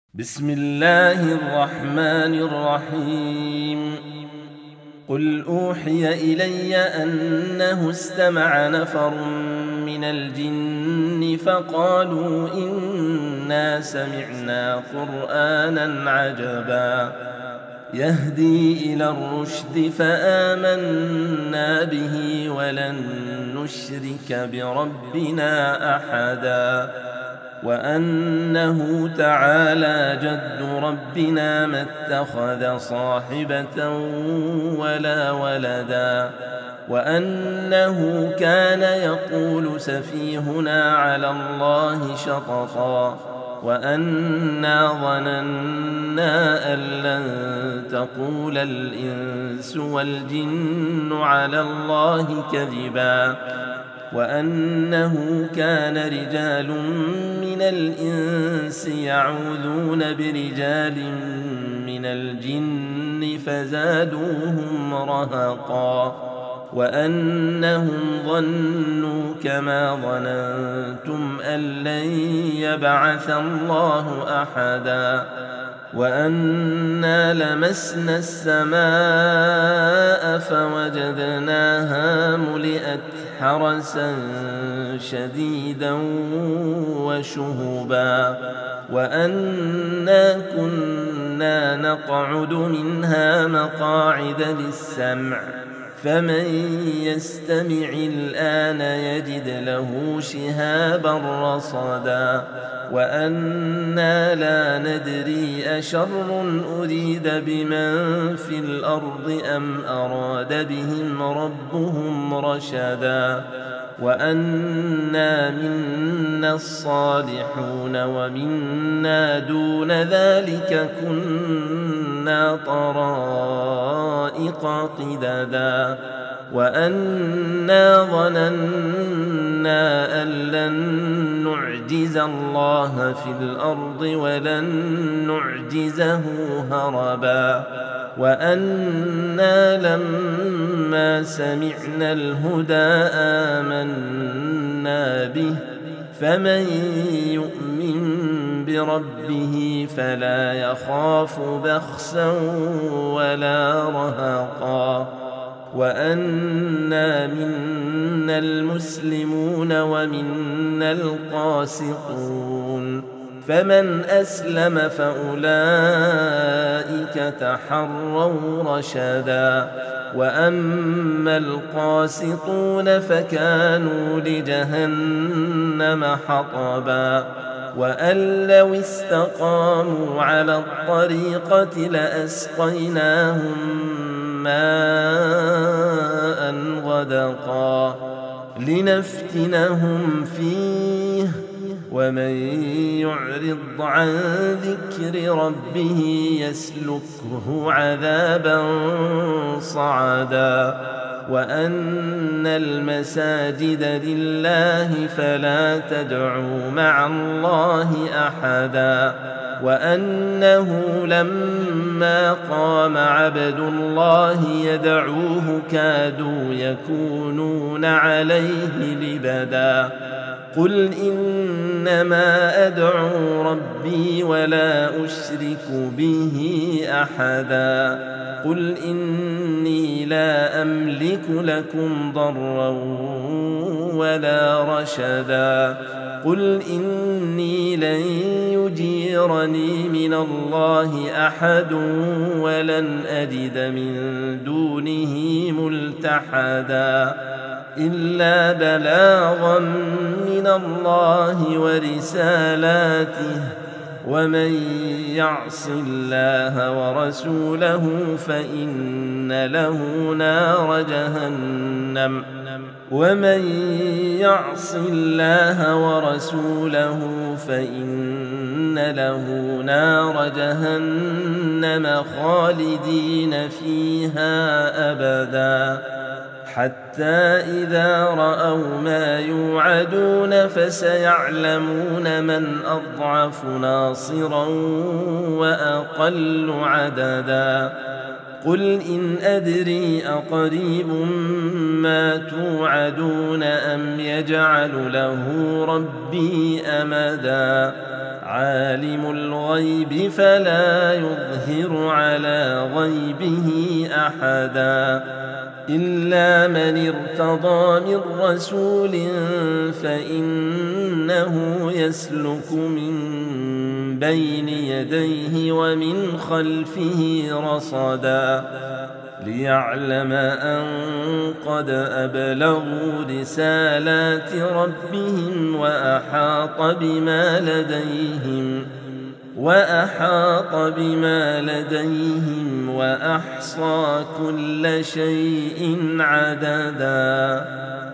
بسم الله الرحمن الرحيم. قل أوحي إلي أنه استمع نفر من الجن فقالوا إنا سمعنا قرآنا عجبا يهدي إلى الرشد فآمنا به ولن نشرك بربنا أحدا وأنه تعالى جد ربنا ما اتخذ صاحبة ولا ولدا وأنه كان يقول سفيهنا على الله شططا وأنا ظننا أن لن تقول الإنس والجن على الله كذبا وأنه كان رجال من الإنس يعوذون برجال من الجن فزادوهم رهقا وأنهم ظنوا كما ظننتم أن لن يبعث الله أحدا وأنا لمسنا السماء فوجدناها ملئت حرسا شديدا وشهبا وأنا كنا نقعد منها مقاعد للسمع فمن يستمع الآن يجد له شهابا رصدا وأنا لا ندري أشر أريد بمن في الأرض أم أراد بهم ربهم رشدا وأنا منا الصالحون ومنا دون ذلك كنا طرائق قددا وأنا ظننا أن لن نعجز الله في الأرض ولن نعجزه هربا وأنا لما سمعنا الهدى آمنا به فمن يؤمن بربه فلا يخاف بخسا ولا رهقا وأنا منا المسلمون ومنا القاسطون فمن أسلم فأولئك تحروا رشدا وأما القاسطون فكانوا لجهنم حطبا وأن لو استقاموا على الطريقة لأسقيناهم ماء غدقا لنفتنهم فيه ومن يعرض عن ذكر ربه يسلكه عذابا صعدا وأن المساجد لله فلا تدعوا مع الله أحدا وأنه لما قام عبد الله يدعوه كادوا يكونون عليه لبدا قل إنما أدعو ربي ولا أشرك به أحدا قل إني لا أملك لكم ضرا ولا رشدا قل إني لن يجيرني من الله أحد ولن أجد من دونه ملتحدا إلا بلاغا من الله ورسالاته ومن يعص الله ورسوله فإن له نار جهنم يعص الله ورسوله فإن له نار جهنم خالدين فيها أبدا حتى إذا رأوا ما يوعدون فسيعلمون من أضعف ناصرا وأقل عددا قل إن أدري أقريب ما توعدون أم يجعل له ربي أمدا عالم الغيب فلا يظهر على غيبه أحدا إلا من ارتضى من رسول فإنه يسلك من بين يديه ومن خلفه رصدا ليعلم أن قد أبلغوا رسالات ربهم وأحاط بما لديهم وأحصى كل شيء عددا.